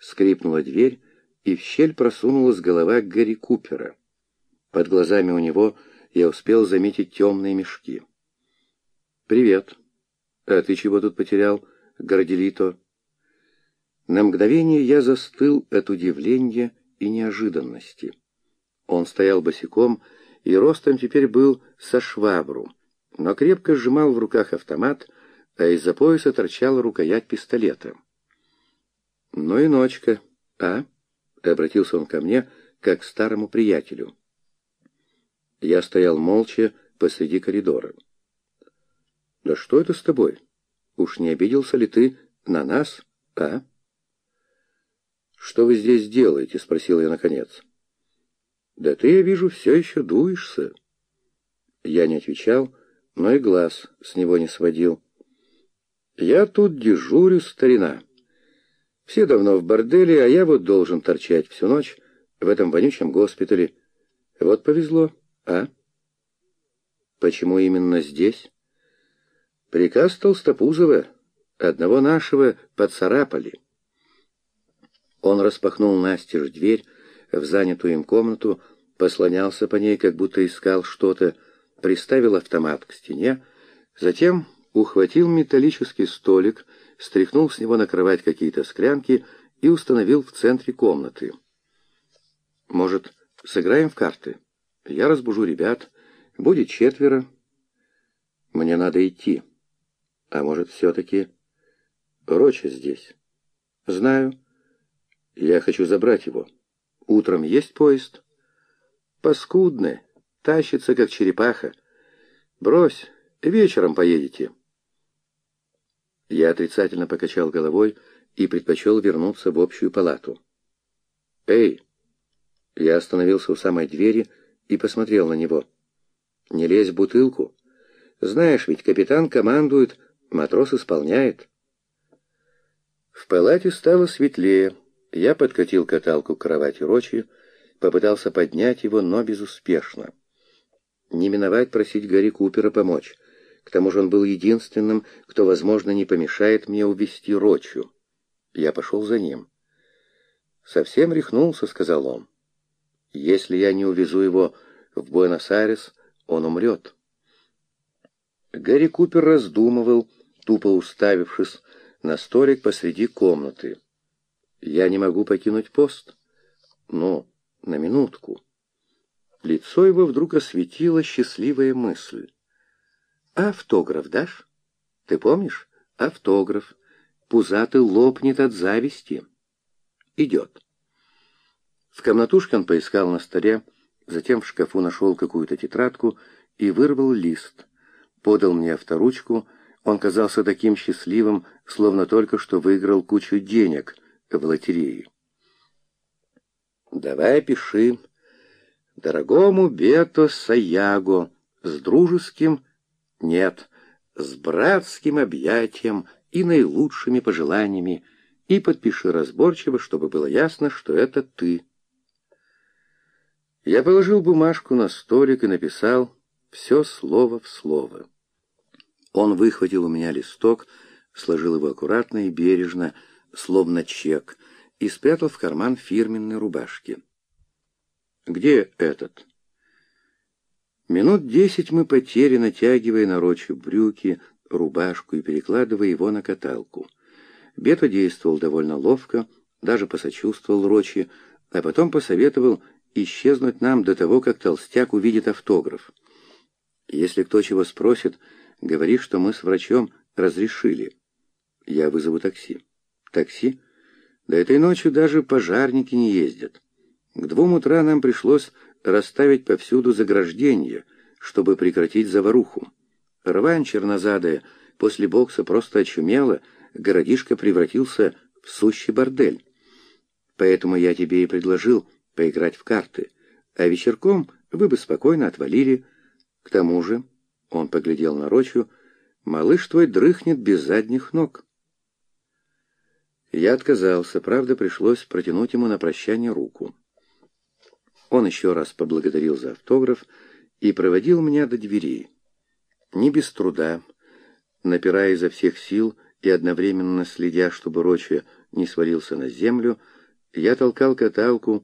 Скрипнула дверь, и в щель просунулась голова Гарри Купера. Под глазами у него я успел заметить темные мешки. «Привет. А ты чего тут потерял, Горделито?» На мгновение я застыл от удивления и неожиданности. Он стоял босиком и ростом теперь был со швабру, но крепко сжимал в руках автомат, а из-за пояса торчала рукоять пистолета. «Ну и ночка, а?» — обратился он ко мне, как к старому приятелю. Я стоял молча посреди коридора. «Да что это с тобой? Уж не обиделся ли ты на нас, а?» «Что вы здесь делаете?» — спросил я наконец. «Да ты, я вижу, все еще дуешься». Я не отвечал, но и глаз с него не сводил. «Я тут дежурю, старина. Все давно в борделе, а я вот должен торчать всю ночь в этом вонючем госпитале. Вот повезло, а?» «Почему именно здесь?» «Приказ Толстопузова. Одного нашего поцарапали». Он распахнул настежь дверь в занятую им комнату, послонялся по ней, как будто искал что-то, приставил автомат к стене, затем ухватил металлический столик, стряхнул с него на кровать какие-то склянки и установил в центре комнаты. «Может, сыграем в карты? Я разбужу ребят. Будет 4. Мне надо идти. А может, все-таки Роча здесь?» «Знаю. Я хочу забрать его. Утром есть поезд?» «Паскудный. Тащится, как черепаха. Брось, вечером поедете». Я отрицательно покачал головой и предпочел вернуться в общую палату. «Эй!» Я остановился у самой двери и посмотрел на него. «Не лезь в бутылку. Знаешь, ведь капитан командует, матрос исполняет». В палате стало светлее. Я подкатил каталку к кровати Рочи, попытался поднять его, но безуспешно. Не миновать просить Гарри Купера помочь. К тому же он был единственным, кто, возможно, не помешает мне увести Рочу. Я пошел за ним. «Совсем рехнулся», — сказал он. «Если я не увезу его в Буэнос-Айрес, он умрет». Гарри Купер раздумывал, тупо уставившись на столик посреди комнаты. «Я не могу покинуть пост?» «Ну, на минутку». Лицо его вдруг осветила счастливая мысль. «Автограф дашь? Ты помнишь? Автограф. Пузатый лопнет от зависти». «Идет». В комнатушке он поискал на столе, затем в шкафу нашел какую-то тетрадку и вырвал лист. Подал мне авторучку. Он казался таким счастливым, словно только что выиграл кучу денег в лотерее. «Давай пиши. Дорогому Бето Саяго, с дружеским, нет, с братским объятием и наилучшими пожеланиями, и подпиши разборчиво, чтобы было ясно, что это ты». Я положил бумажку на столик и написал все слово в слово. Он выхватил у меня листок, сложил его аккуратно и бережно, словно чек, и спрятал в карман фирменной рубашки. «Где этот?» Минут 10 мы потери, натягивая на Рочу брюки, рубашку и перекладывая его на каталку. Бето действовал довольно ловко, даже посочувствовал Рочи, а потом посоветовал исчезнуть нам до того, как толстяк увидит автограф. «Если кто чего спросит, говори, что мы с врачом разрешили. Я вызову такси». «Такси? До этой ночи даже пожарники не ездят. К 2 утра нам пришлось расставить повсюду заграждения, чтобы прекратить заваруху. Рвань чернозадая после бокса просто очумела, городишко превратился в сущий бордель. Поэтому я тебе и предложил поиграть в карты, а вечерком вы бы спокойно отвалили. К тому же, — он поглядел на Рочу, — малыш твой дрыхнет без задних ног». Я отказался, правда, пришлось протянуть ему на прощание руку. Он еще раз поблагодарил за автограф и проводил меня до дверей. Не без труда, напирая изо всех сил и одновременно следя, чтобы Роча не свалился на землю, я толкал каталку